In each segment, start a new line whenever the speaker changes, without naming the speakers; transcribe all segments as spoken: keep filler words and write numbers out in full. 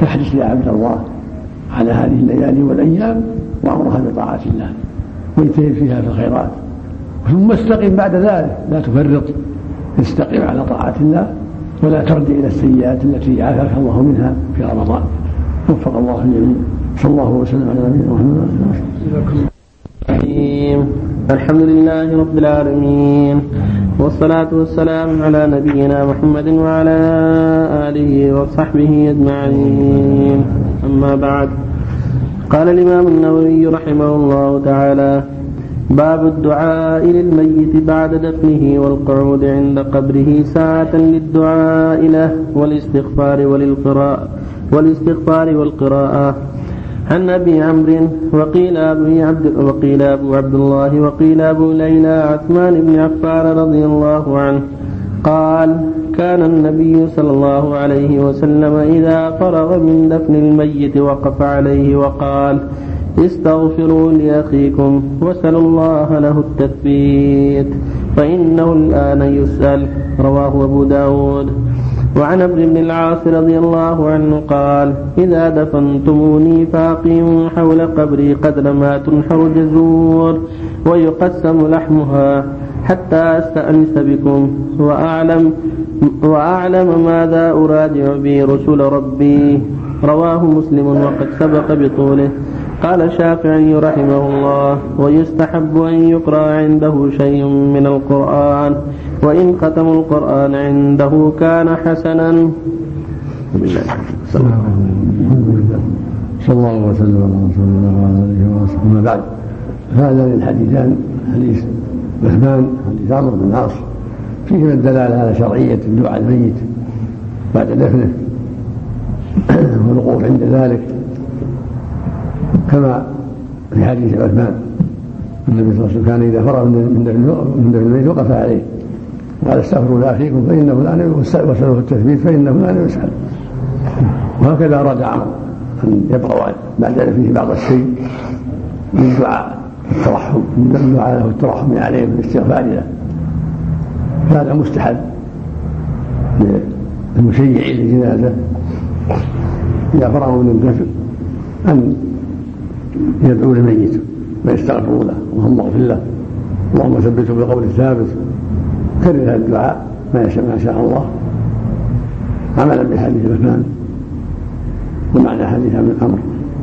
فاحرص يا عبد الله على هذه الليالي والأيام وأمرها بطاعة الله واجتهد فيها في الخيرات، ثم استقم بعد ذلك، لا تفرط، استقم على طاعة الله ولا ترجع إلى السيئات التي عافاك الله منها في رمضان. وفق الله الجميع. صلى الله وسلم على نبينا محمد.
الحمد لله رب العالمين، والصلاة والسلام على نبينا محمد وعلى آله وصحبه أجمعين. أما بعد، قال الإمام النووي رحمه الله تعالى: باب الدعاء للميت بعد دفنه والقعود عند قبره ساعة للدعاء له والاستغفار وللقراءة والاستغفار والقراءة. عن أبي عمرو وقيل أبي عبد وقيل أبو عبد الله وقيل أبو ليلى عثمان بن عفان رضي الله عنه قال: كان النبي صلى الله عليه وسلم إذا فرغ من دفن الميت وقف عليه وقال: استغفروا لأخيكم وسلوا الله له التثبيت فإنه الآن يسأل. رواه أبو داود. وعن عمرو بن العاص رضي الله عنه قال: إذا دفنتموني فأقيموا حول قبري قدر ما تنحر جزور ويقسم لحمها حتى أستأنس بكم وأعلم, وأعلم ماذا أراجع به رسول ربي. رواه مسلم وقد سبق بطوله. قال الشافعي رحمه الله: ويستحب أن يقرأ عنده شيء من القرآن، وإن ختم القرآن عنده كان حسنا.
صلى الله وسلم على رسول الله وعلى آله وصحبه. أما بعد، هذا الحديثان حديث عثمان حديث عمرو بن العاص فيه من الدلالة على شرعية الدعاء الميت بعد دفنه والوقوف عند ذلك، كما في حديث عثمان النبي صلى الله عليه وسلم كان إذا فرغ من دفن الميت وقف عليه وقال: استغفروا لأخيكم فإنه الآن يسأل وسلوا التثبيت فإنه الآن يسأل. وهكذا أراد عمرو أن يبقى بعد فيه بعض الشيء من دعاء الترحم، من الدعاء له الترحم عليه بالاستغفار له، هذا مستحب للمشيع للجنازة إذا فرغوا من الدفن أن يدعو للميت ويستغفروا له: اللهم اغفر له، اللهم ثبته بالقول الثابت. كرر هذا الدعاء ما شاء الله عملا بحديث عثمان ومعنى حديث من عمرو.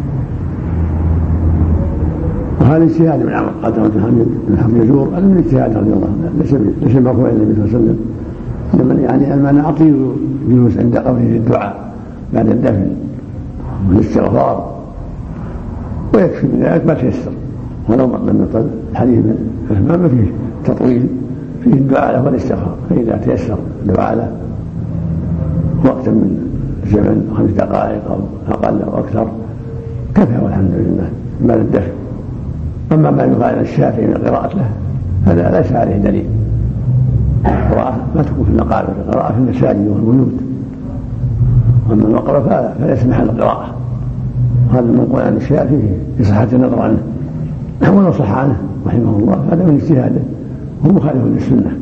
وهذا اجتهاد من عمرو قدر بن حم يزور، هذا من اجتهاد رضي الله عنه، ليس مرفوع الى النبي صلى الله عليه وسلم، انما يعني المعنى اعطيه جلوس عند قبره للدعاء بعد الدفن والاستغفار، ويكفي من ذلك ما تيسر. ولو لم يطل الحديث من عثمان ما فيه تطويل، فيه الدعاء له والاستغفار، فإذا تيسر الدعاء له وقتا من زمن خمس دقائق أو أقل أو أكثر كفى والحمد لله بعد الدفن. أما ما يقال الشافعي من القراءة له هذا ليس عليه دليل. القراءة ما تكون في المقابر، القراءة في المساجد والبيوت، وأما المقبرة فليس محل القراءة. هذا المنقول عن الشافعي في صحة النظر عنه، ولو صح عنه رحمه الله هذا من اجتهاده، هو مخالف للسنة.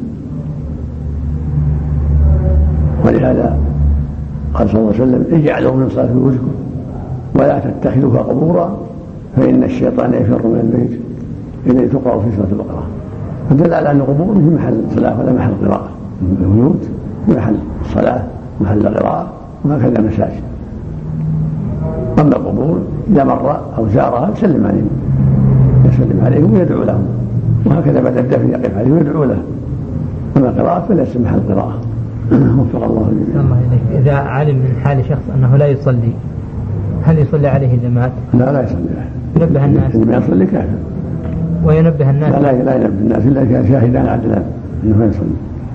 ولهذا قال صلى الله عليه وسلم: اجعلوا من صلاة بيوتكم ولا تتخذوها قبورا فإن الشيطان يفر من البيت إذا تقرأ في سورة البقرة. فدل على أن القبور في محل صلاة ولا محل قراءة، البيوت في محل صلاة محل قراءة، وهكذا المساجد. أما القبور إذا مر أو زارها يسلم عليهم يسلم عليهم ويدعو لهم، وهكذا بعد الدفن يقف عليهم ويدعو له. أما القراءة فليس محل قراءة. وفق الله
إليك. إذا علم من حال شخص أنه لا يصلي هل يصلي عليه إذا مات؟
لا لا يصلي،
ينبه الناس
إذا ما يصلي كافر،
وينبه الناس
لا لا, لا ينبه الناس إلا كان شاهدان عدلان إنه ما يصلي.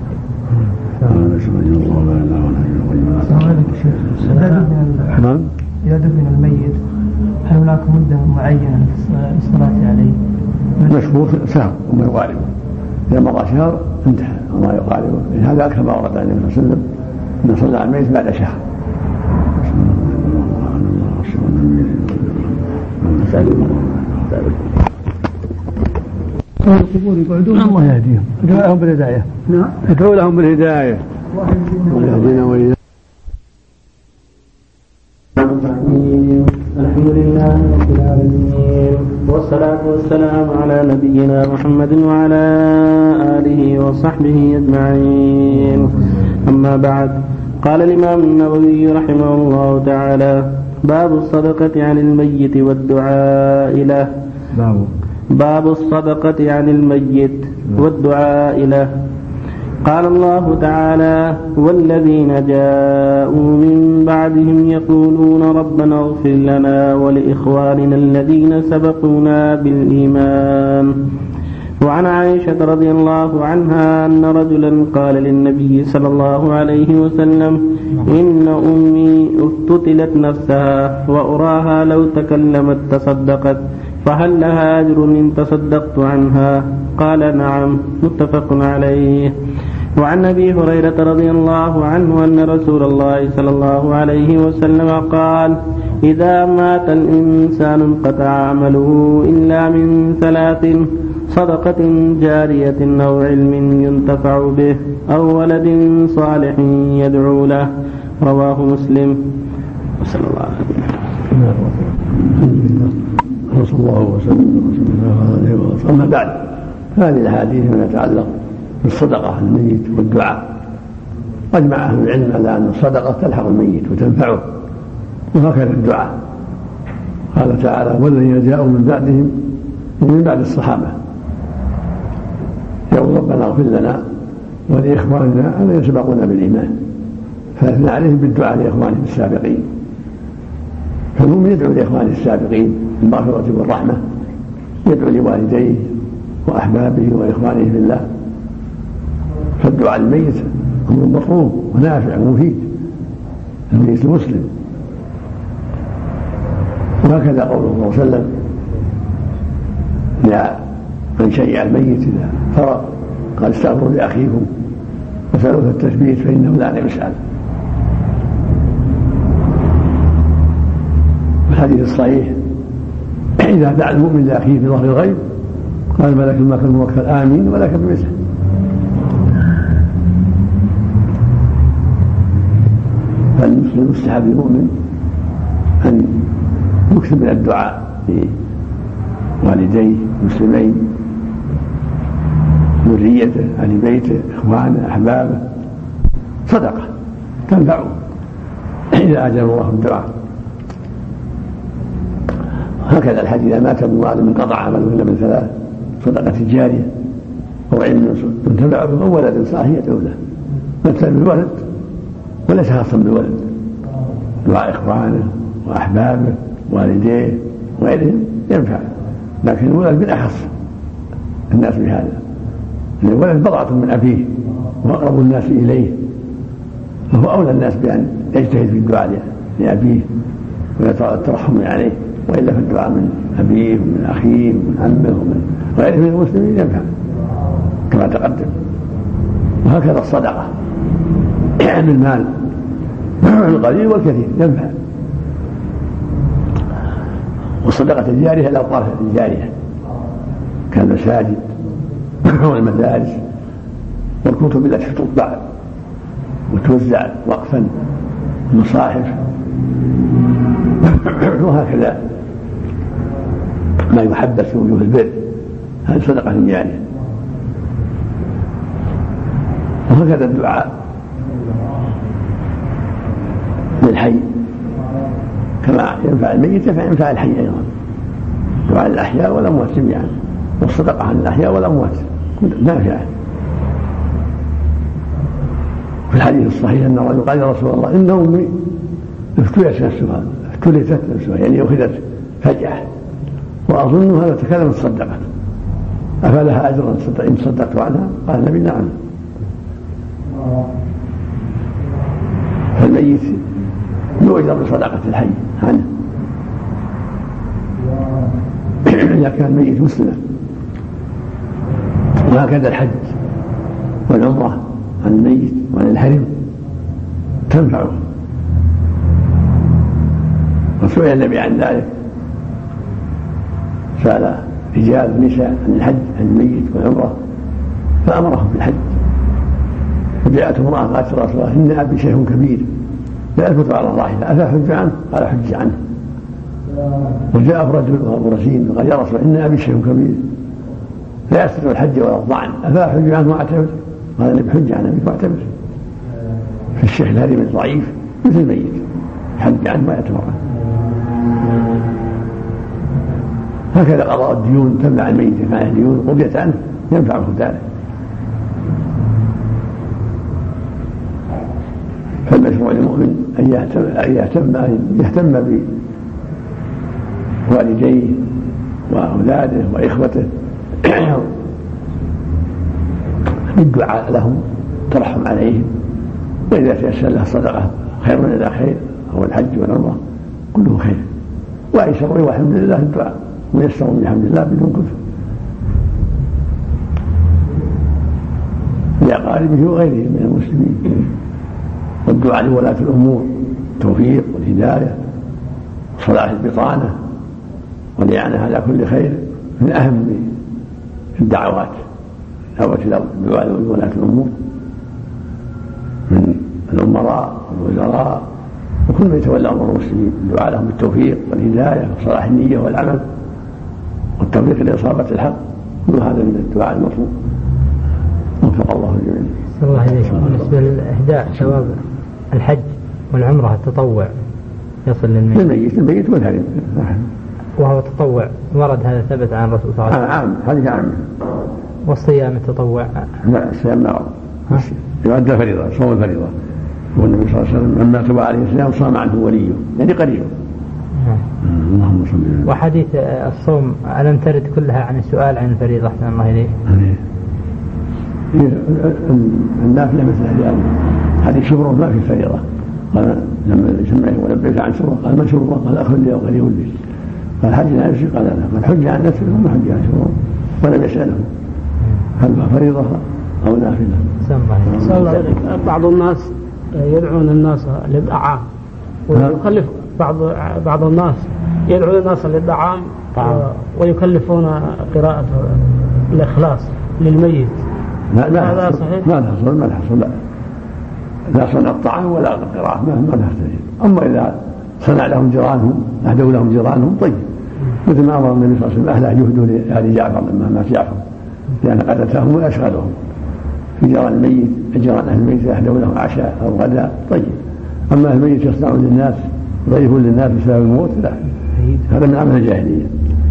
نعم. إذا دفن الميت هل هناك مدة معينة للصلاة عليه؟
مشهور شهر وما يقاربه، إذا مضى شهر انتهى وما يقاربه. هذا أكثر ما ورد عن النبي صلى الله عليه وسلم أن صلى على الميت بعد شهر.
القبور يقعدون الله يهديهم، ادعو لهم بالهداية. نعم ادعو لهم بالهداية ويهدينا وإياهم.
لله رب العالمين، والصلاة والسلام على نبينا محمد وعلى آله وصحبه أجمعين. أما بعد، قال الإمام النووي رحمه الله تعالى: باب الصدقة عن الميت والدعاء له. باب باب الصدقة عن الميت والدعاء له. قال الله تعالى: والذين جاءوا من بعدهم يقولون ربنا اغفر لنا ولإخواننا الذين سبقونا بالإيمان. وعن عائشة رضي الله عنها أن رجلا قال للنبي صلى الله عليه وسلم: إن أمي افتتلت نفسها وأراها لو تكلمت تصدقت، فهل لها أجر إن تصدقت عنها؟ قال: نعم. متفق عليه. وعن أبي هريرة رضي الله عنه أن رسول الله صلى الله عليه وسلم قال: إذا مات الإنسان انقطع عمله إلا من ثلاث: صدقة جارية أو علم ينتفع به أو ولد صالح يدعو له. رواه مسلم. وصلى الله عليه
وصلى الله وسلم. أما بعد، هذه الأحاديث فيما يتعلق بالصدقة عن الميت والدعاء. أجمع أهل العلم على أن الصدقة تلحق الميت وتنفعه، وهكذا الدعاء. قال تعالى: والذين جاءوا من بعدهم، من بعد الصحابة، يقول ربنا اغفر لنا ولإخواننا الذين سبقونا بالإيمان، فأثنى عليهم بالدعاء لإخوانهم السابقين. فالمؤمن يدعو لإخوانه السابقين بالمغفرة والرحمة، يدعو لوالديه وأحبابه وإخوانه في الله. فالدعاء للميت أمر مطلوب ونافع ومفيد، الميت المسلم. وهكذا قوله صلى الله عليه وسلم: لا من شيع الميت إذا فرغ قال: استغفروا لأخيكم وسألوه التثبيت فإنه لا يسأل. الحديث الصحيح: إذا دعا المؤمن لأخيه في ظهر الغيب قال ملك الموكل آمين ولك بمثله. فالمسلم يستحب للمؤمن أن يكثر من الدعاء لوالديه المسلمين، ذريته، أهل بيته، إخوانه، أحبابه. صدقة تنفعه إذا أجاب الله الدعاء. هكذا الحديث: إذا مات ابن آدم انقطع عمله إلا من ثلاث: صدقة جارية أو علم ينتفع به أو ولد صالح يدعو له. مثل بالولد وليس خاصا بالولد، دعاء إخوانه وأحبابه والديه وغيرهم ينفع، لكن الولد بالأخص الناس بهذا، لأن الولد بضعة من أبيه وأقرب الناس إليه، فهو أولى الناس بأن يجتهد في الدعاء لأبيه ويترحم عليه، وإلا في الدعاء من أبيه ومن أخيه ومن عمه ومن غيره من المسلمين ينفع كما تقدم. وهكذا الصدقة من المال القليل والكثير ينفع. والصدقة الجارية الأوقاف الجارية كالمساجد والمدارس والكتب التي تطبع وتوزع وقفا، المصاحف، وهكذا ما يحبس في وجوه البر، هذه صدقة جارية. وهكذا الدعاء للحي كما ينفع الميت فينفع الحي أيضا، دعاء الأحياء والأموات جميعا، والصدقة عن الأحياء والأموات نافعة. في الحديث الصحيح أن الرجل قال: يا رسول الله إن أمي افتلت نفسها افتلتت نفسها يعني أخذت فجأة وأظنها لو تكلمت صدقت، أفلها أجر إن صدقت عنها؟ قال النبي: نعم. فالميت يؤجر بصدقة الحي عنه إذا كان الميت مسلما. وهكذا الحج والعمرة عن الميت وعن الحرم تنفعه. وسئل النبي عن ذلك، سأل رجال ونساء عن الحج عن الميت والعمرة فأمرهم بالحج. فجاءت امرأة قالت: يا رسول الله إن أبي شيخ كبير لا يثبت على الراحلة أفأحج عنه؟ قال: حج عنه. وجاء رجل وابو رشيد وقال يا رسول ان ابي شيء كبير لا يستطيع الحج ولا الطعن افاحج عنه واعتمر؟ قال النبي حج عن ابيك واعتمر. فالشيخ الهري من ضعيف مثل الميت حج عنه واعتمر. هكذا قضاء الديون تبع الميت كان الديون قضيت عنه ينفعه ذلك. فالمشروع للمؤمن أن يهتم أن يهتم, أن يهتم بوالديه وأولاده وإخوته بالدعاء لهم ترحم عليهم، وإذا تيسر له صدقة خير من إلى خير أو الحج والعمرة كله خير، وأيسر والحمد لله الدعاء ويسر بحمد الله بدون كفر لأقاربه وغيرهم من المسلمين. والدعاء لولاة الأمور التوفيق والهداية وصلاح البطانة والإعانة على كل خير من أهم الدعوات. دعوة الدعاء لولاة الأمور من الأمراء والوزراء وكل من يتولى أمور المسلمين، الدعاء لهم بالتوفيق والهداية وصلاح النية والعمل والتوفيق لإصابة الحق، كل هذا من الدعاء المطلوب. وفق الله الجميع.
صلى الله عليه وسلم. بالنسبة لإهداء ثواب الحج والعمرة التطوع يصل للميت
للميت الميت والهرم
وهو تطوع ورد هذا ثبت عن الرسول صلى الله عليه وسلم.
عام هذه عام.
والصيام التطوع
لا الصيام ما يؤدى فريضة صوم الفريضة، والنبي صلى الله عليه وسلم لما تبع عليه الصيام صام عنه وليه يعني قريبه. اللهم صل على.
وحديث الصوم ألم ترد كلها عن السؤال عن الفريضة أحسن الله إليه؟
النافلة مثل هذه هذه شبر ما في الفريضة. قال لما سمعه ونبهك عن شبر قال ما شبر؟ قال أخذ لي وقال يولي. قال حج عن نفسي قال لا، قال حج عن نفسي وما حج عن شبر ولم يسأله هل فريضة أو نافلة.
صلى الله عليك. بعض الناس يدعون الناس للدعاء ويكلف بعض بعض الناس يدعون الناس للدعاء ويكلفون قراءة الإخلاص للميت.
لا لا صحيح. ما تحصل ما تحصل لا لا صنع الطعام ولا القراءة ما ما تحتاج. أما إذا صنع لهم جيرانهم أهدوا لهم جيرانهم طيب، مثل ما أمر النبي صلى الله عليه وسلم أهل يهدوا لآل جعفر لما مات جعفر لأن قد أتاهم وأشغلهم في جيران الميت. جيران أهل الميت أهدوا لهم عشاء أو غداء طيب. أما أهل الميت يصنعون للناس يضيفون للناس بسبب الموت لا، هذا من عمل الجاهلية.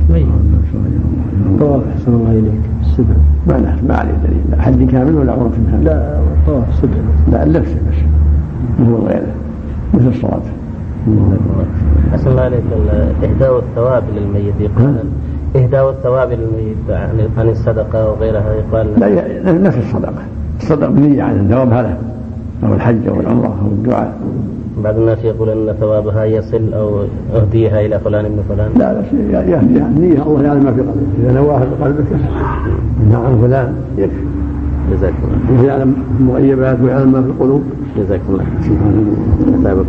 طواف أحسن الله إليك السبع
ما نحن ما عليه دليل حج كامل ولا عمرة كامل؟
لا طواف سبع
لا اللبس بس هو غيره مثل الصلاة.
أحسن الله إليك. إهداء الثواب للميت يقال إهداء الثواب للميت عن الصدقة وغيرها يقال
لا نفس الصدقة. الصدقة بنية عن الثواب هذا أو الحج أو العمرة أو الدعاء.
بعض الناس يقول أن ثوابها يصل أو أهديها إلى فلان ابن فلان.
لا لا شيء يهديها نية الله يعلم ما في قلبك، إذا نواها في قلبك منها عن فلان يكفي.
جزاك الله.
الله يعلم المغيبات ويعلم ما في القلوب.
جزاك الله. سبحان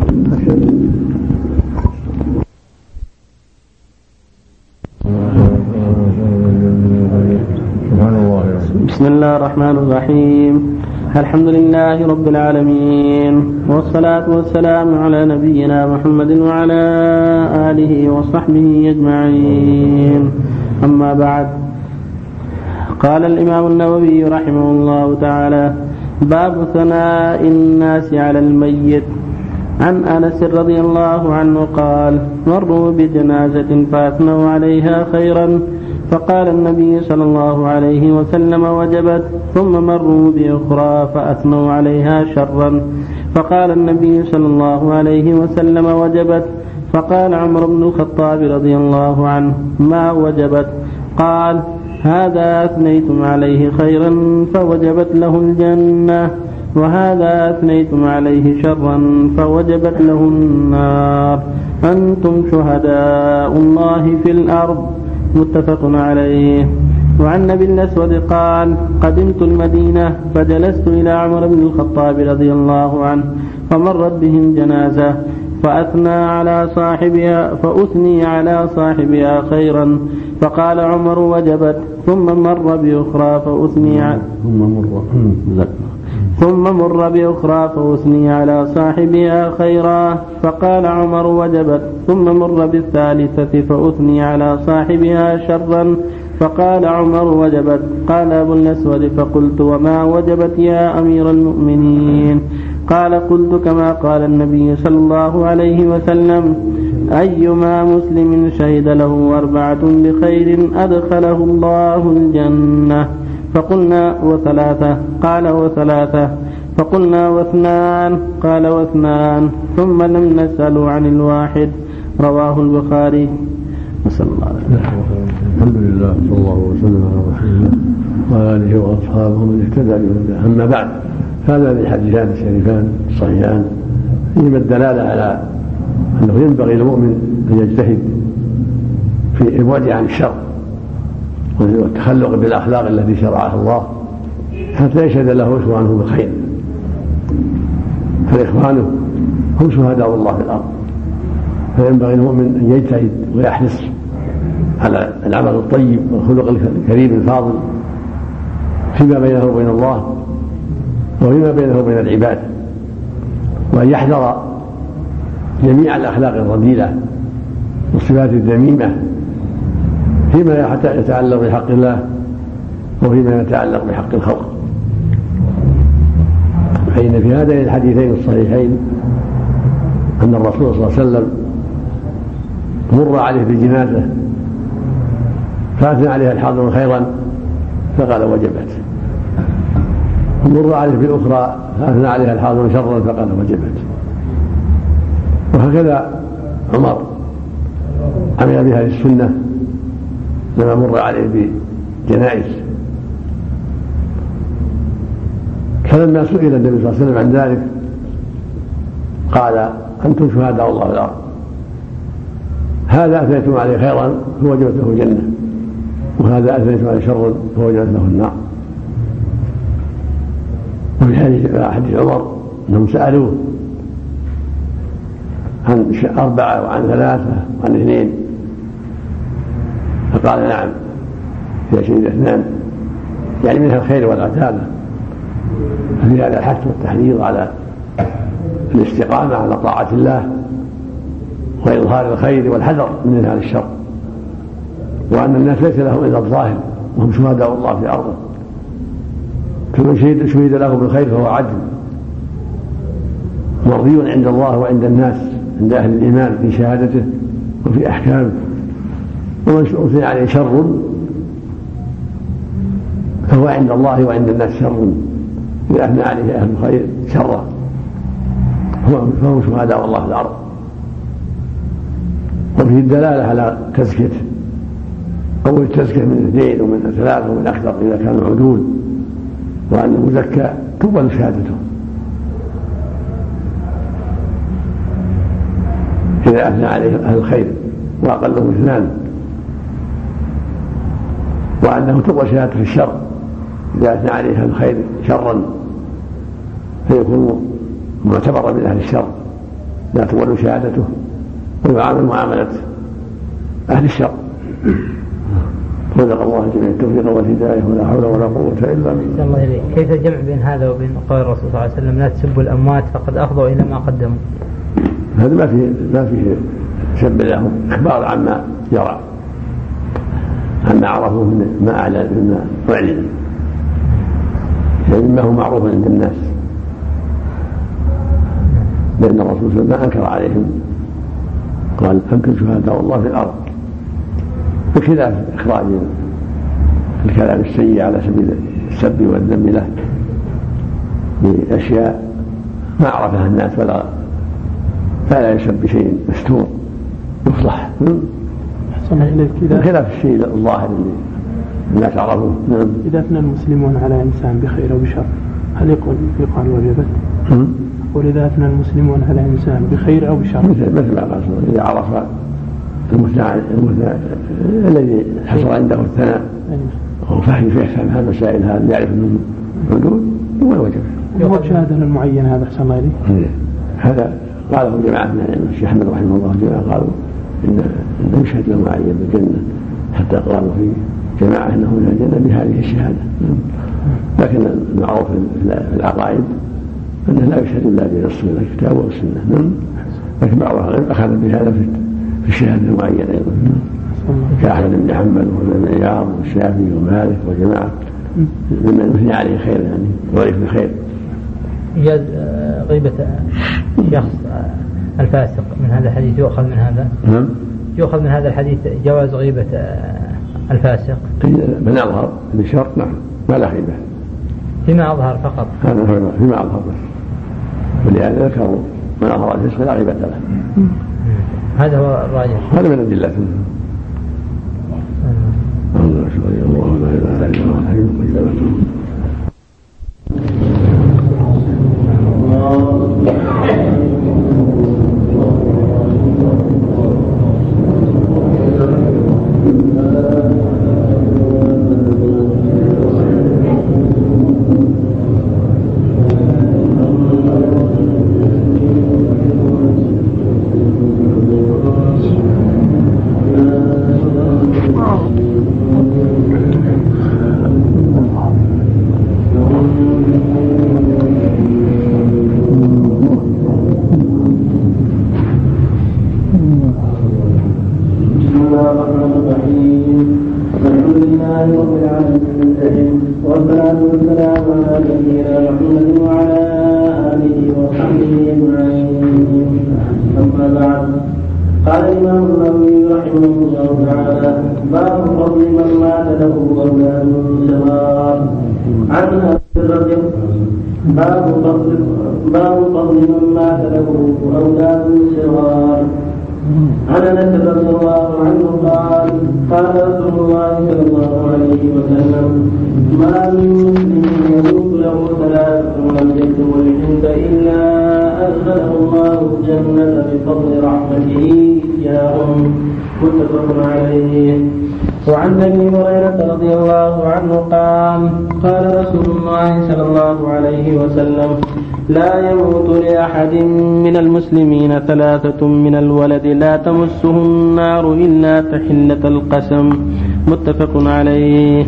الله.
بسم الله الرحمن الرحيم. الحمد لله رب العالمين، والصلاة والسلام على نبينا محمد وعلى آله وصحبه أجمعين. أما بعد، قال الإمام النووي رحمه الله تعالى: باب ثناء الناس على الميت. عن أنس رضي الله عنه قال: مروا بجنازة فأثنوا عليها خيرا، فقال النبي صلى الله عليه وسلم: وجبت. ثم مروا بأخرى فأثنوا عليها شرا، فقال النبي صلى الله عليه وسلم: وجبت. فقال عمر بن الخطاب رضي الله عنه: ما وجبت؟ قال: هذا أثنيتم عليه خيرا فوجبت له الجنة، وهذا أثنيتم عليه شرا فوجبت له النار. أنتم شهداء الله في الأرض. متفق عليه. وعن أبي الأسود قال: قدمت المدينة فجلست إلى عمر بن الخطاب رضي الله عنه فمرت بهم جنازة فأثنى على صاحبها فأثني على صاحبها خيرا، فقال عمر: وجبت. ثم مر بأخرى فأثني ثم مر ثم مر بأخرى فأثني على صاحبها خيرا فقال عمر وجبت. ثم مر بالثالثة فأثني على صاحبها شرا فقال عمر وجبت. قال أبو الأسود فقلت وما وجبت يا أمير المؤمنين؟ قال قلت كما قال النبي صلى الله عليه وسلم أيما مسلم شهد له أربعة بخير أدخله الله الجنة. فقلنا وثلاثة؟ قال وثلاثة. فقلنا واثنان؟ قال واثنان. ثم لم نسأل عن الواحد. رواه البخاري.
نسأل الله العافية. الحمد لله صلى الله وسلم على رسول الله وعلى آله وأصحابه من اهتدى بهداه. أما بعد، هذان الحديثان الشريفان الصحيحان فيهما الدلالة على أنه ينبغي للمؤمن أن يجتهد في البعد عن الشر والتخلق بالأخلاق التي شرعها الله حتى يشهد له إخوانه بالخير، فإخوانه هم شهداء الله في الأرض، فينبغي المؤمن أن يجتهد ويحرص على العمل الطيب والخلق الكريم الفاضل فيما بينه وبين الله وفيما بينه وبين العباد، وأن يحذر جميع الأخلاق الرذيلة والصفات الذميمة فيما يتعلق بحق الله وفيما يتعلق بحق الخلق. فإن في هذين الحديثين الصحيحين أن الرسول صلى الله عليه وسلم مر عليه بالجنازة فأثنى عليها الحاضر خيرا فقال وجبت، مر عليه بالأخرى فأثنى عليها الحاضر شرا فقال وجبت. وهكذا عمر عمل بهذه السنة لما مر عليه بجنائز، فلما سئل النبي صلى الله عليه وسلم عن ذلك قال أنتم شهداء الله في الأرض، هذا أثنيتم عليه خيرا فوجبت له الجنة، وهذا أثنيتم عليه شرا فوجبت له النار. وفي حديث عمر أنهم سألوه عن أربعة وعن ثلاثة وعن اثنين فقال نعم يا سيد اثنان، يعني منها الخير والعدالة. ففي هذا الحث والتحريض على الاستقامة على طاعة الله وإظهار الخير والحذر من هذا الشر، وأن الناس ليس لهم إلا الظاهر وهم شهداء الله في أرضه، فمن شهد, شهد له بالخير فهو عدل مرضي عند الله وعند الناس عند أهل الإيمان في شهادته وفي أحكامه. ومن أثني عليه شر فهو عند الله وعند الناس شر إذا أثنى عليه أهل الخير شرا فهم شهداء الله في الأرض. وفيه الدلالة على تزكيته أو التزكية من اثنين ومن ثلاثة ومن أكثر إذا كانوا عدول، وأن المزكى تقبل شهادته إذا أثنى عليه أهل الخير وأقلهم اثنان، وأنه تقبل شهادته في الشر إذا أثنى عليه أهل الخير شرا فيكون معتبرا من أهل الشر لا تقبل شهادته ويعامل معاملة أهل الشر. رزق الله جميع التوفيق والهداية ولا حول ولا قوة إلا بالله.
الله إليك، كيف الجمع بين هذا وبين قول الرسول صلى الله عليه وسلم لا تسبوا الأموات فقد أفضوا إلى ما قدموا؟
هذا ما فيه ما فيه سب لهم، إخبار عما يرى عما عرفوه من ما أعلن مما أعلن، يعني مما هو معروف عند الناس، لأن الرسول صلى الله عليه وسلم ما أنكر عليهم، قال أنتم شهداء الله في الأرض، بخلاف إخراج الكلام السيء على سبيل السب والذم له بأشياء ما عرفها الناس ولا فلا يسب بشيء مستور يفضح، بخلاف الشيء الظاهر اللي الناس عرفوه. نعم.
إذا أثنى المسلمون على إنسان بخير أو بشر هل يقول يقال وجبت؟ وإذا أثنى المسلمون على إنسان بخير أو بشر
مثل ما قال إذا عرف المثنى الذي حصل عنده الثناء وفهم في أحكام هذه المسائل هذه يعرف من حدود هو وجب.
هو شهادة المعين هذا أحسن الله إليه.
هذا قاله جماعة من العلم، الشيخ أحمد رحمه الله جماعة قالوا إن إنه يشهد المعين بالجنة، حتى قالوا في جماعة أنه من الجنة بهذه الشهادة. لكن المعروف في العقائد أنه لا يشهد إلا بنص من الكتاب والسنة، لكن بعض العلماء أخذ بهذا في الشهادة المعينة أيضا كأحمد بن حنبل وابن عياض والشافعي ومالك وجماعة ممن يثني عليه خير يعني ضعيف الخير.
إيجاز غيبة شخص الفاسق من هذا الحديث يؤخذ من هذا؟
نعم.
يؤخذ من هذا الحديث جواز غيبة الفاسق
من أظهر بشرط نعم ما لا غيبة
فيما أظهر فقط.
هذا هو فيما أظهر بس، ولهذا ذكروا من أظهر الفسق لا غيبة له.
هذا هو الراجح.
هذا من أدلة. الله الله لا إله إلا الله الحي القيوم.
وعن ابي هريره رضي الله عنه قال قال رسول الله صلى الله عليه وسلم لا يموت لأحد من المسلمين ثلاثة من الولد لا تمسه النار إلا تحلة القسم متفق عليه.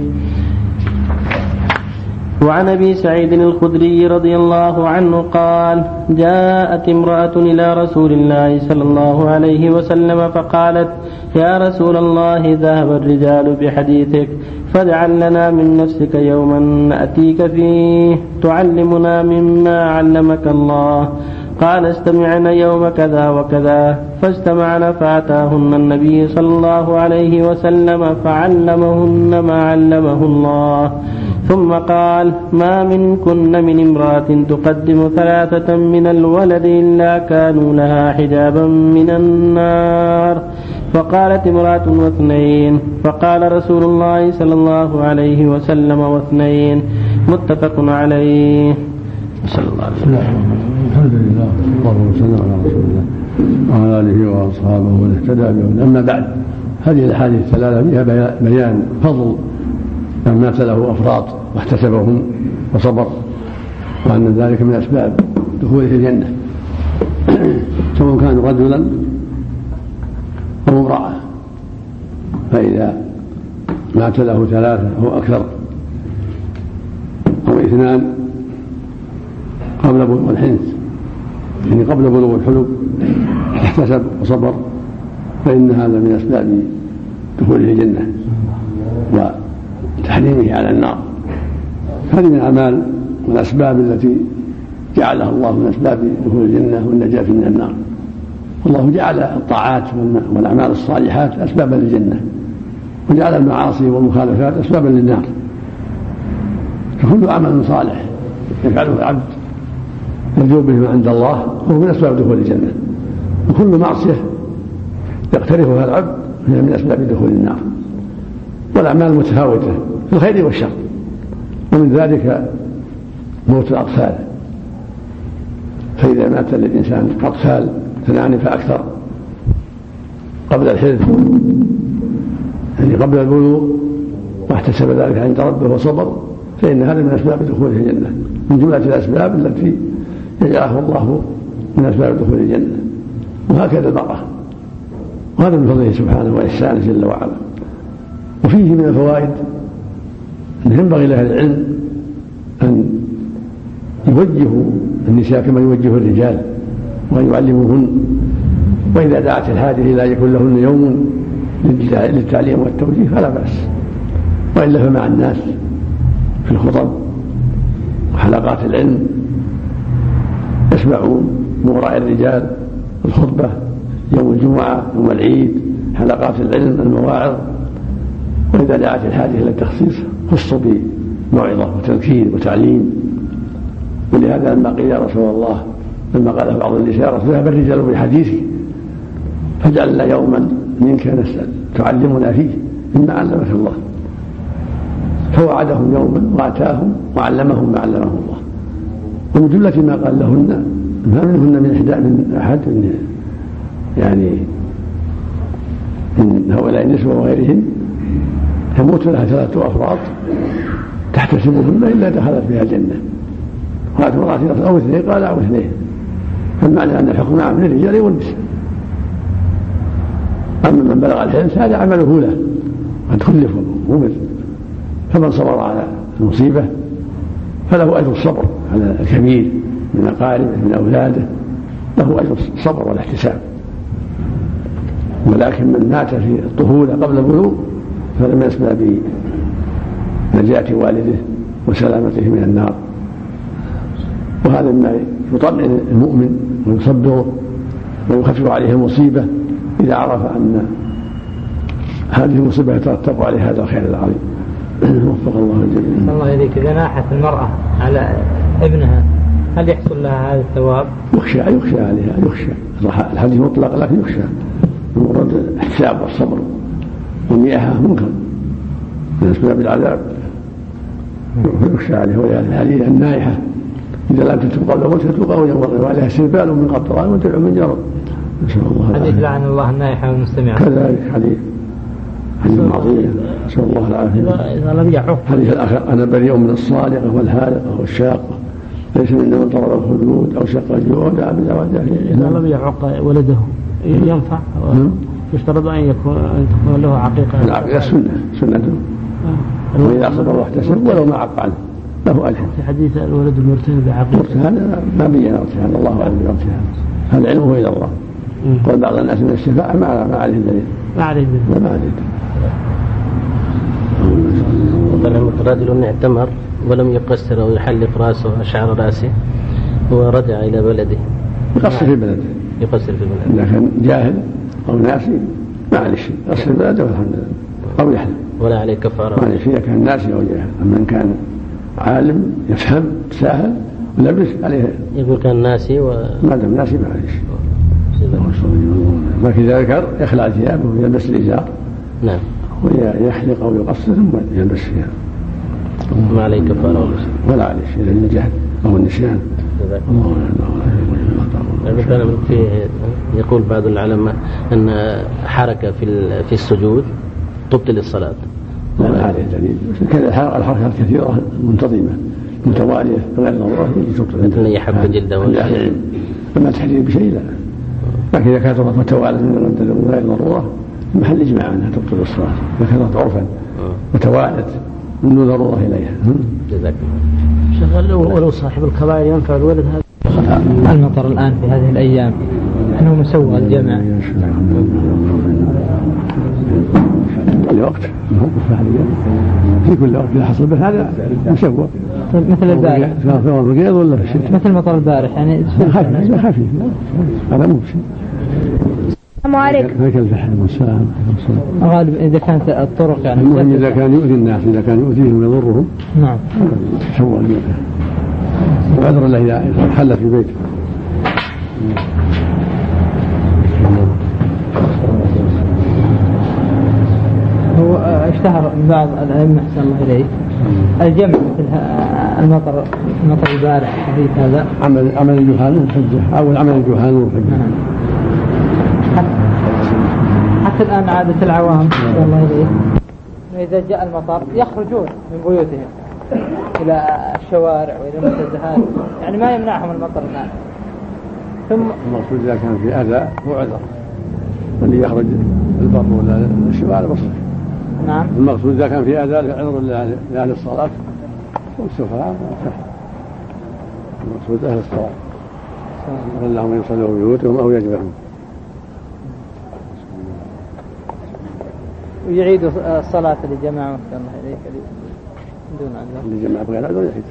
وعن ابي سعيد الخدري رضي الله عنه قال جاءت امرأة إلى رسول الله صلى الله عليه وسلم فقالت يا رسول الله ذهب الرجال بحديثك فاجعل لنا من نفسك يوما نأتيك فيه تعلمنا مما علمك الله. قال استمعن يوم كذا وكذا فاستمعن فأتاهن النبي صلى الله عليه وسلم فعلمهن ما علمه الله ثم قال ما منكن من امرأة تقدم ثلاثة من الولد إلا كانوا لها حجابا من النار. فقالت امرأة واثنين فقال رسول الله صلى الله عليه وسلم واثنين متفق عليه.
صلى الله عليه وسلم. الحمد لله اللهم صل على رسول الله وعلى آله وأصحابه ومن اهتدى بهداه. أما بعد هذه الأحاديث الثلاثة فيها بيان فضل من مات له أفراط واحتسبهم وصبر وأن ذلك من أسباب دخوله الجنة سواء كان رجلا أو امرأة. فإذا مات له ثلاثة أو أكثر أو اثنان قبل بلوغ الحنث يعني قبل بلوغ الحلم احتسب وصبر فإن هذا من أسباب دخوله الجنة وتحريمه على النار. هذه من الأعمال والأسباب التي جعلها الله من أسباب دخول الجنة والنجاة من النار. الله جعل الطاعات والأعمال الصالحات أسبابا للجنة وجعل المعاصي والمخالفات أسبابا للنار. فكل عمل صالح يفعله العبد يرجو به عند الله هو من أسباب دخول الجنة، وكل معصية يقترفها العبد هي من أسباب دخول النار. والأعمال متفاوتة في الخير والشر، ومن ذلك موت الأطفال. فإذا مات للإنسان أطفال اثنان فأكثر قبل الحلم يعني قبل البلوغ واحتسب ذلك عند ربه وصبر فإن هذا من أسباب دخوله الجنة، من جملة الأسباب التي يجعلها الله من أسباب دخول الجنة. وهكذا المرأة، وهذا من فضله سبحانه وإحسانه جل وعلا. وفيه من الفوائد أن ينبغي لأهل العلم يوجه النساء كما يوجه الرجال وأن يعلموهن، وإذا دعت الحاجة إلى أن يكون لهن يوم للتعليم والتوجيه فلا بأس، وإلا فمع الناس في الخطب وحلقات العلم يسمعون مغراء الرجال الخطبة يوم الجمعة يوم العيد، حلقات العلم المواعظ، وإذا دعت الحاجة إلى التخصيص خصوا بموعظة وتذكير وتعليم. ولهذا لما قيل يا رسول الله، لما قال بعض النساء رسول الله الرجال بحديثك فجعلنا يوما منك نسأل تعلمنا فيه مما علمك الله، فوعدهم يوما واتاهم وعلمهم ما علمه الله. ومن جملة ما قال لهن ما منهن من احدى من احد من يعني من هؤلاء النسوة وغيرهم تموت لها ثلاثة أفراد تحتسبهن إلا دخلت بها الجنة، قالت امرأة أو اثنين قال أو اثنين، فالمعنى أن الحكم عام للرجال والنساء. أما من بلغ الحلم هذا عمله له قد كلف وأمر، فمن صبر على المصيبة فله أجر الصبر على الكبير من أقاربه من أولاده، له أجر الصبر والاحتساب. ولكن من مات في الطفولة قبل البلوغ فلم يسمع بنجاة والده وسلامته من النار، وهذا ما يطمئن المؤمن ويصبره ويخفف عليه المصيبة إذا عرف أن هذه المصيبة يترتب عليه هذا الخير العظيم. وفق الله الجميع.
الله يديك، إذا ناحت المرأة على ابنها هل يحصل لها هذا الثواب؟
يخشى يخشى عليها، يخشى الحديث مطلق لكن يخشى المراد الاحتساب والصبر، ومياهها منكر من أسباب العذاب فيخشى عليه. ولهذا الحديث النائحة إذا لم تتب قبل موتها تلقى يوم القيامة وعليها سربال من قطران ودرع من جرب. نسأل الله العافية.
حديث لعن الله النائحة والمستمعة
كذلك حديث حديث عظيم، نسأل الله العافية.
إذا لم يحق
حديث الآخر أنا بريء من الصالقة والهالقة والشاقة ليس منا من طلب الخلود أو شق الجوع دعا بدعوى الجاهلية.
إذا لم يحق ولده ينفع يشترط أن يكون أن تكون له عقيقة.
العقيقة سنة سنته وإذا صبر واحتسب ولو ما عق عنه له أجر.
في حديث الولد المرتهن بعقيقة
هذا ما بين ارتهان، الله أعلم بارتهان، هذا علمه إلى الله. قال بعض الناس من الشفاعة ما ما عليه دليل
ما عليه دليل
ما عليه
دليل. رجل اعتمر ولم يقصر أو يحلق رأسه شعر رأسه ورجع إلى بلده
يقصر في بلده
يقصر في بلده
إذا كان جاهل أو ناسي ما عليه شيء، يقصر بلده والحمد لله، أو يحلق
ولا عليه كفارة.
ما عليه شيء كان ناسي أو جاهل. أما إن كان عالم يفهم سهل ولبس عليه
يقول كان ناسي و...
ما دام ناسي ما عليه شيء. لكن إذا ذكر يخلع ثيابه ويلبس الإزار
نعم
ويحلق أو يقصر ثم يلبس فيها
ما عليه كفارة
ولا عليه شيء للجهل أو النسيان.
مثلا في يقول بعض العلماء أن حركة في في السجود تبطل الصلاة.
لا عليه دليل، كذا الحركات كثيرة منتظمة متوالية غير ضرورة تبطل.
مثل يحب جلده
فما تحرير بشيء لا، لكن إذا كانت متوالية من غير ضرورة محل إجماع أنها تبطل الصلاة، إذا كانت عرفا وتوالت من ضرورة إليها.
جزاك
الله. ولو صاحب الكبائر ينفع الولد هذا.
المطر الآن في هذه الأيام أنه مسوى الجمع
كل وقت في كل وقت إذا حصل به هذا مسوى
مثل البارح
في الرقيض ولا في الشتاء
مثل مطر البارح يعني
خفيف خفيف هذا مو بشيء.
السلام عليكم.
هيك الفحم والسلام.
غالب إذا كانت الطرق يعني
المهم إذا كان يؤذي الناس، إذا كان يؤذيهم ويضرهم
نعم
سوى الجمع وقدر الله إذا حل في بيته.
هو اشتهر بعض الأئمة أحسن الله إليه الجمع مثل المطر المطر البارح الحديث هذا
عمل عمل الجهال حجة أو عمل الجهال حجة.
حتى الآن عادة العوام أحسن الله إليه إذا جاء المطر يخرجون من بيوتهم إلى الشوارع وإلى المنتزهات، يعني ما يمنعهم المطر الآن. ثم
المقصود إذا كان في أذى هو عذر اللي يخرج البر ولا الشوارع بصر.
نعم.
المقصود إذا كان في أذى عذر لأهل الصلاة والسفهاء المقصود أهل الصلاة لعلهم يصلوا في بيوتهم أو يجمعون.
ويعيد الصلاة لجماعة الله إليك دون عذر
اللي جمع بغير عذر يعيد.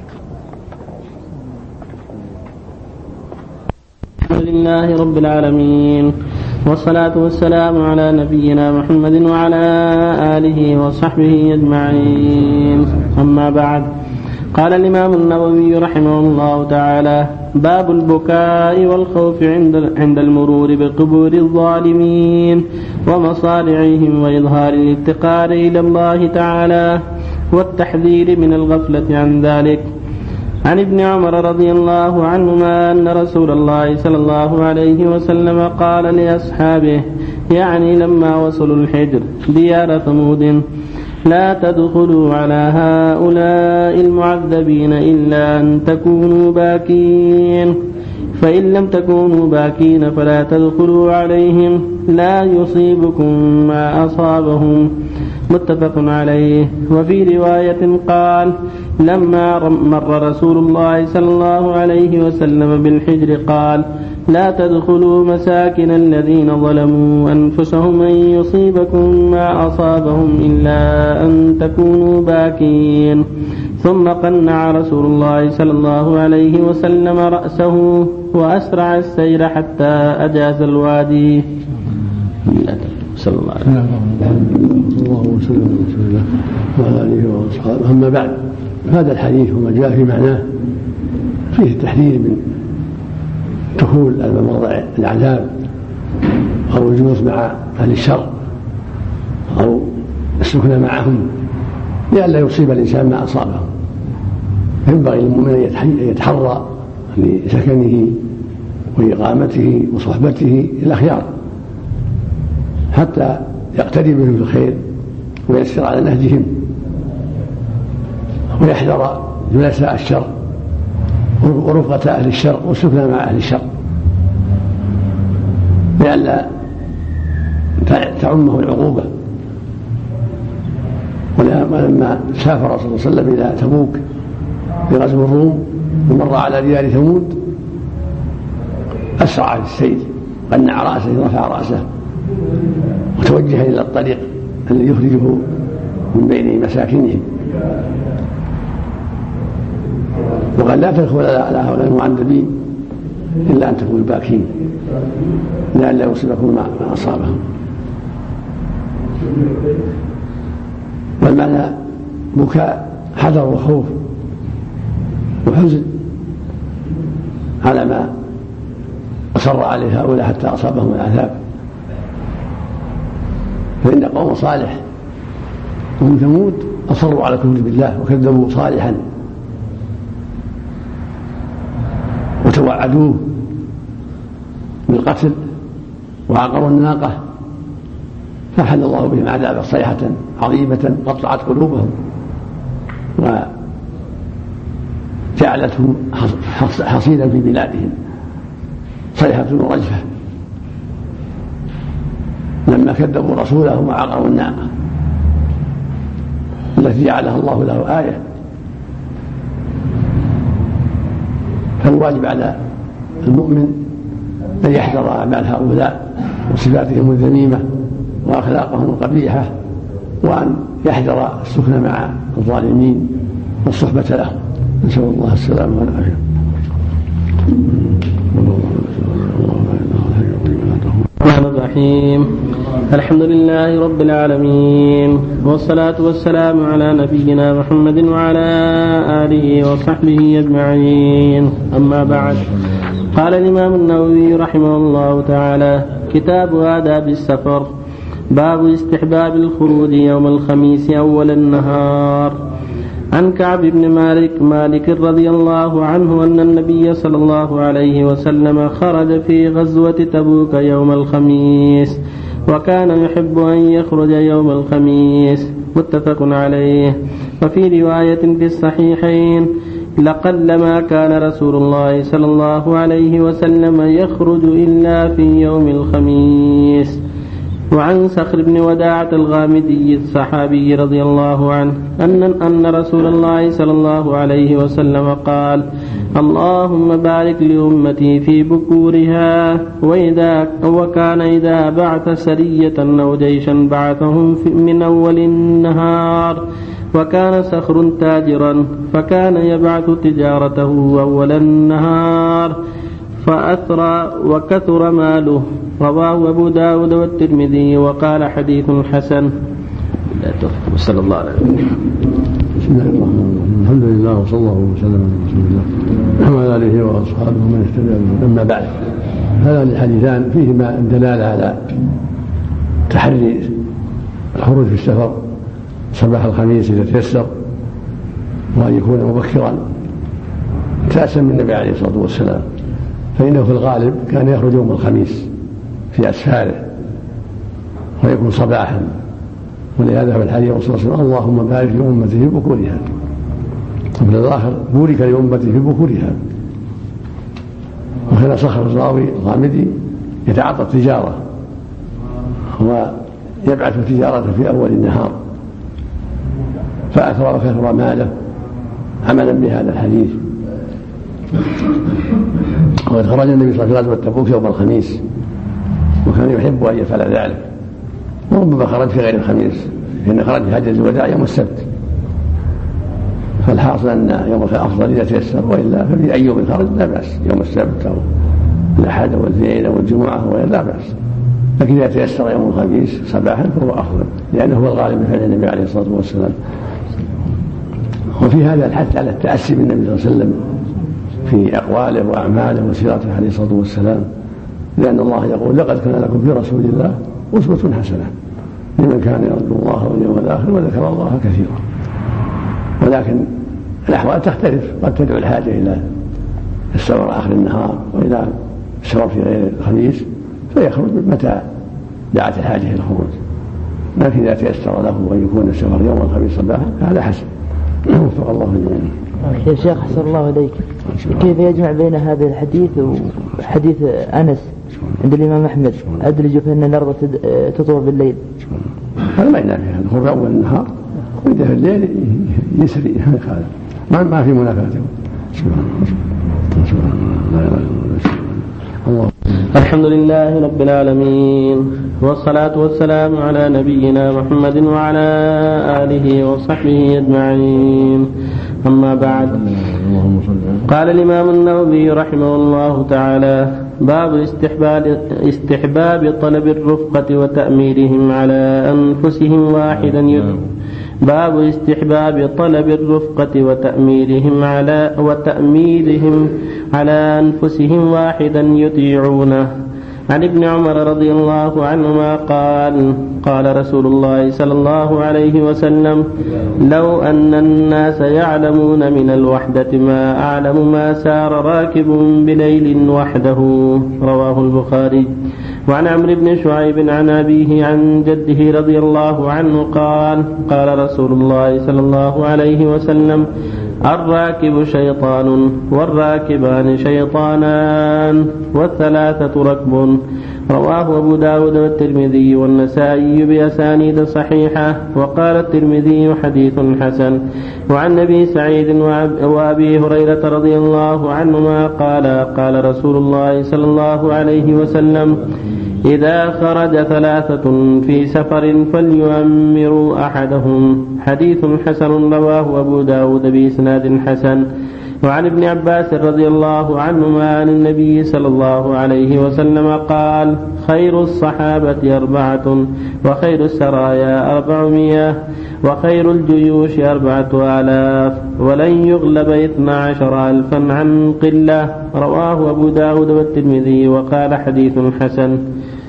الحمد لله رب العالمين والصلاة والسلام على نبينا محمد وعلى آله وصحبه أجمعين. أما بعد، قال الإمام النووي رحمه الله تعالى: باب البكاء والخوف عند عند المرور بقبور الظالمين ومصارعهم وإظهار الافتقار إلى الله تعالى والتحذير من الغفلة عن ذلك. عن ابن عمر رضي الله عنهما أن رسول الله صلى الله عليه وسلم قال لأصحابه، يعني لما وصلوا الحجر ديار ثمود: لا تدخلوا على هؤلاء المعذبين إلا أن تكونوا باكين، فإن لم تكونوا باكين فلا تدخلوا عليهم، لا يصيبكم ما أصابهم. متفق عليه. وفي رواية قال: لما مر رسول الله صلى الله عليه وسلم بالحجر قال: لا تدخلوا مساكن الذين ظلموا أنفسهم أن يصيبكم ما أصابهم إلا أن تكونوا باكين. ثم قنع رسول الله صلى الله عليه وسلم رأسه وأسرع السير حتى أجاز الوادي. صلى الله عليه وسلم.
اللهم صل على رسول الله وعلى آله وأصحابه. أما بعد، هذا الحديث وما جاء في معناه فيه التحذير من دخول المواضع العذاب أو الجلوس مع أهل الشر أو السكن معهم لئلا يصيب الإنسان ما أصابه. ينبغي للمؤمن أن يتحرى لسكنه وإقامته وصحبته الأخيار حتى يقتدي بهم في الخير ويسر على نهجهم، ويحذر جلساء الشر ورفقة أهل الشر والسكنى مع أهل الشر لئلا تعمه العقوبة. ولما سافر رسول الله صلى الله عليه وسلم إلى تبوك لغزو الروم ومر على ديار ثمود أسرع في السير، قنع رأسه رفع رأسه وتوجه إلى الطريق الذي يخرجه من بين مساكنهم، وقال: لا تدخل على هؤلاء المعذبين إلا أن تكونوا باكين لئلا يصيبكم ما أصابهم. والمعنى بكاء حذر وخوف وحزن على ما أصر عليه هؤلاء حتى أصابهم العذاب. فإن قوم صالح وهم ثمود أصروا على الكفر بالله وكذبوا صالحا وتوعدوه بالقتل وعقروا الناقة، فحل الله بهم عذابا صيحة عظيمة قطعت قلوبهم وجعلتهم حصيدا في بلادهم، صيحة ورجفة لما كذبوا رسولهم وعقروا الناقة التي جعلها الله له آية. فالواجب على المؤمن أن يحذر أعمال هؤلاء وصفاتهم الذميمة وأخلاقهم القبيحة، وأن يحذر السكن مع الظالمين والصحبة لهم. نسأل الله السلامة والعافية.
الرحمن الرحيم. الحمد لله رب العالمين، والصلاة والسلام على نبينا محمد وعلى آله وصحبه أجمعين. أما بعد، قال الإمام النووي رحمه الله تعالى: كتاب آداب السفر. باب استحباب الخروج يوم الخميس أول النهار. عن كعب بن مالك مالك رضي الله عنه أن النبي صلى الله عليه وسلم خرج في غزوة تبوك يوم الخميس، وكان يحب أن يخرج يوم الخميس. متفق عليه. وفي رواية في الصحيحين: لقلما كان رسول الله صلى الله عليه وسلم يخرج إلا في يوم الخميس. وعن صخر بن وداعة الغامدي الصحابي رضي الله عنه أن أن رسول الله صلى الله عليه وسلم قال: اللهم بارك لأمتي في بكورها. وإذا وكان إذا بعث سرية أو جيشا بعثهم من أول النهار. وكان صخر تاجرا فكان يبعث تجارته أول النهار فأثرى وكثر ماله. رواه أبو داود والترمذي وقال حديث حسن.
صلى الله عليه وسلم.
بسم الله الرحمن الرحيم. الحمد لله وصلى الله وسلم على رسول الله وعلى آله وأصحابه ومن اهتدى به. أما بعد، هذان الحديثان فيهما الدلالة على تحري الخروج في السفر صباح الخميس إذا تيسر، وأن يكون مبكرا تأسا من النبي عليه الصلاة والسلام، فإنه في الغالب كان يخرج يوم الخميس في أسفاره ويكون صباحا، ولهذا في الحديث صلى الله عليه وسلم: اللهم بارك لأمتي في بكورها. وفي الآخر: بورك لأمتي في بكورها. وكان صخر الراوي الغامدي يتعاطى التجارة ويبعث تجارته في أول النهار فأثر وكثر ماله عملا بهذا الحديث. وقد خرج النبي صلى الله عليه وسلم غزوة تبوك يوم الخميس، وكان يحب أن يفعل ذلك، وربما خرج في غير الخميس، لأن خرج في حجة الوداع يوم السبت. فالحاصل أن يوم الأفضل إذا تيسر، وإلا ففي أي يوم خرج لا بأس، يوم السبت أو الأحد أو الاثنين أو الجمعة وغير لا بأس. لكن إذا تيسر يوم الخميس صباحا فهو أفضل، لأنه هو الغالب من فعل النبي عليه الصلاة والسلام. وفي هذا الحث على التأسي بالنبي صلى الله عليه وسلم في أقواله وأعماله وسيرته عليه الصلاة والسلام، لأن الله يقول: لقد كان لكم في رسول الله أسوة حسنة لمن كان يرجو الله واليوم الآخر وذكر الله كثيرا. ولكن الأحوال تختلف، قد تدعو الحاجة إلى السفر آخر النهار وإلى السفر في غير الخميس فيخرج متى دعت الحاجة إلى الخروج. لكن إذا تيسر له أن يكون السفر يوم الخميس صباحا هذا حسن. وفق الله جميعا.
يا شيخ حسن الله إليك، كيف يجمع بين هذا الحديث وحديث أنس عند الإمام أحمد: أدرج فإن الأرض تطوى بالليل؟
هذا ما ينافي، هذا خروج أول النهار وإذا في الليل يسري، هذا ما ما في منافاة.
الحمد لله رب العالمين، والصلاة والسلام على نبينا محمد وعلى آله وصحبه أجمعين. أما بعد، قال الإمام النووي رحمه الله تعالى: باب استحباب, استحباب طلب الرفقة وتأميرهم على أنفسهم واحدا يد باب استحباب طلب الرفقة وتأميرهم على وتأميرهم على أنفسهم واحدا يطيعونه. عن ابن عمر رضي الله عنهما قال: قال رسول الله صلى الله عليه وسلم: لو أن الناس يعلمون من الوحدة ما أعلم ما سار راكب بليل وحده. رواه البخاري. وعن عمرو بن شعيب عن أبيه عن جده رضي الله عنه قال: قال رسول الله صلى الله عليه وسلم: الراكب شيطان والراكبان شيطانان والثلاثة ركب. رواه أبو داود والترمذي والنسائي بأسانيد صحيحة، وقال الترمذي حديث حسن. وعن أبي سعيد وأبي هريرة رضي الله عنهما قال: قال رسول الله صلى الله عليه وسلم: إذا خرج ثلاثة في سفر فليؤمروا أحدهم. حديث حسن رواه أبو داود بإسناد حسن. وعن ابن عباس رضي الله عنهما عن النبي صلى الله عليه وسلم قال: خير الصحابة أربعة، وخير السرايا أربعمائة، وخير الجيوش أربعة آلاف، ولن يغلب اثنا عشر ألفا عن قلة. رواه أبو داود والترمذي وقال حديث حسن.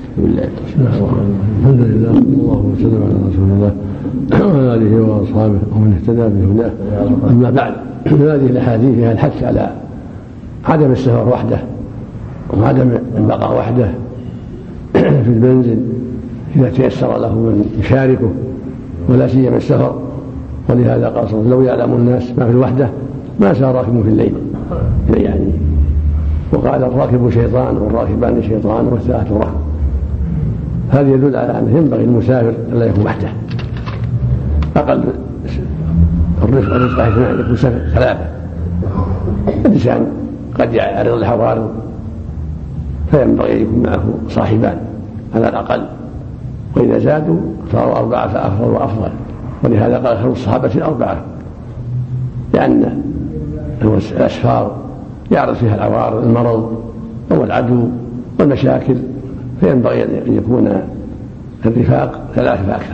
الحمد لله، الله وسلم على رسول الله وعلى آله وأصحابه ومن اهتدى بهداه. أما بعد، هذه الأحاديث فيها الحث على عدم السفر وحده وعدم البقاء وحده في المنزل إذا تيسر له من يشاركه، ولا سيما السفر. ولهذا قال صلى الله عليه وسلم: لو يعلم الناس ما في الوحدة ما سار راكب في الليل يعني. وقال: الراكب شيطان والراكبان شيطان والثلاثة ركب. هذا يدل على أنه ينبغي المسافر ألا يكون وحده. أقل الرفق الرفق يكون سفر ثلاثة. الإنسان قد يعرض الحوارض فينبغي أن يكون معه صاحبان على الأقل، وإذا زادوا صاروا أربعة فأفضل وأفضل. ولهذا قال خير الصحابة الأربعة، لأن الأسفار يعرض فيها العوارض، المرض أو العدو والمشاكل، فينبغي أن يكون الرفاق ثلاثة فأكثر،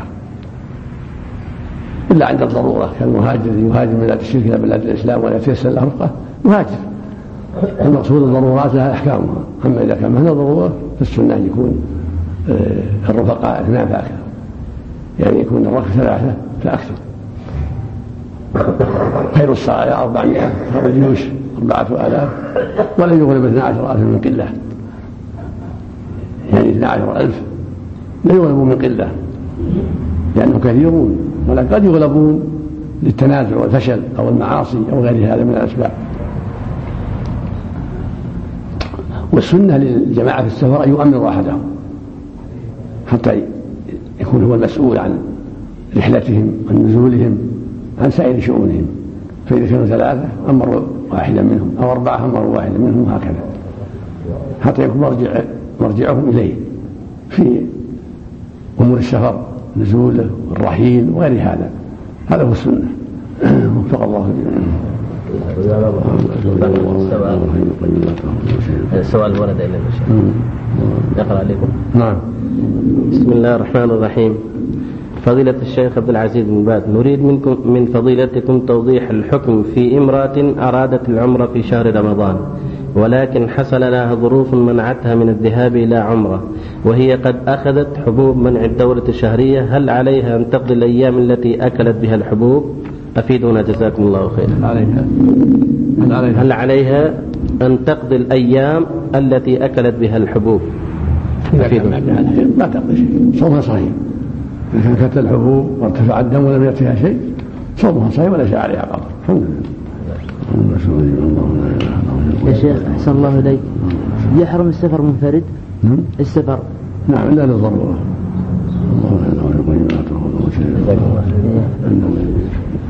إلا عند الضرورة كالمهاجر يهاجر من بلاد الشرك إلى بلاد الإسلام ولا يتيسر له رفقة يهاجر. المقصود الضرورات لها أحكامها، أما إذا كان هذا ضرورة فالسنة أن يكون الرفقاء اثنان فأكثر، يعني يكون الركب ثلاثة فأكثر. خير السرايا أربعمائة، خير الجيوش أربعة آلاف، ولا يغلب اثنا عشر ألف من قلة، يعني اثنا عشر ألف لا يغلبون من قلة لأنهم كثيرون، ولكن قد يغلبون للتنازع والفشل أو المعاصي أو غير هذا من الأسباب. والسنة للجماعة في السفر أن يؤمنوا أحدهم حتى يكون هو المسؤول عن رحلتهم، عن نزولهم، عن سائر شؤونهم. فإذا كانوا ثلاثة أمروا واحدا منهم، أو أربعة أمروا واحدا منهم، هكذا حتى يكون مرجع مرجعهم إليه في أمور السفر، نزوله والرحيل وغير هذا. هذا هو السنة. وفق الله
السؤال ورد إلى المشايخ يقرأ عليكم.
نعم.
بسم الله الرحمن الرحيم. فضيلة الشيخ عبد العزيز بن باز، نريد منكم من فضيلتكم توضيح الحكم في امرأة أرادت العمرة في شهر رمضان ولكن حصل لها ظروف منعتها من الذهاب إلى عمرة وهي قد أخذت حبوب منع الدورة الشهرية، هل عليها أن تقضي الأيام التي أكلت بها الحبوب؟ أفيدونا جزاكم الله خيرا.
عليها هل عليها,
هل عليها أن تقضي الأيام التي أكلت بها الحبوب؟
أفيدونا. لا تقضي شيء، صومها صحيح. إذا كانت أكلت الحبوب وارتفع الدم ولم يأتيها شيء صومها صحيح ولا شيء عليها قضاء. الحمد لله.
يا شيخ أحسن الله إليك، يحرم السفر منفرد؟
نعم.
السفر
نعم إلا للضرورة. الله لا يقيم لا تأخذه شيء.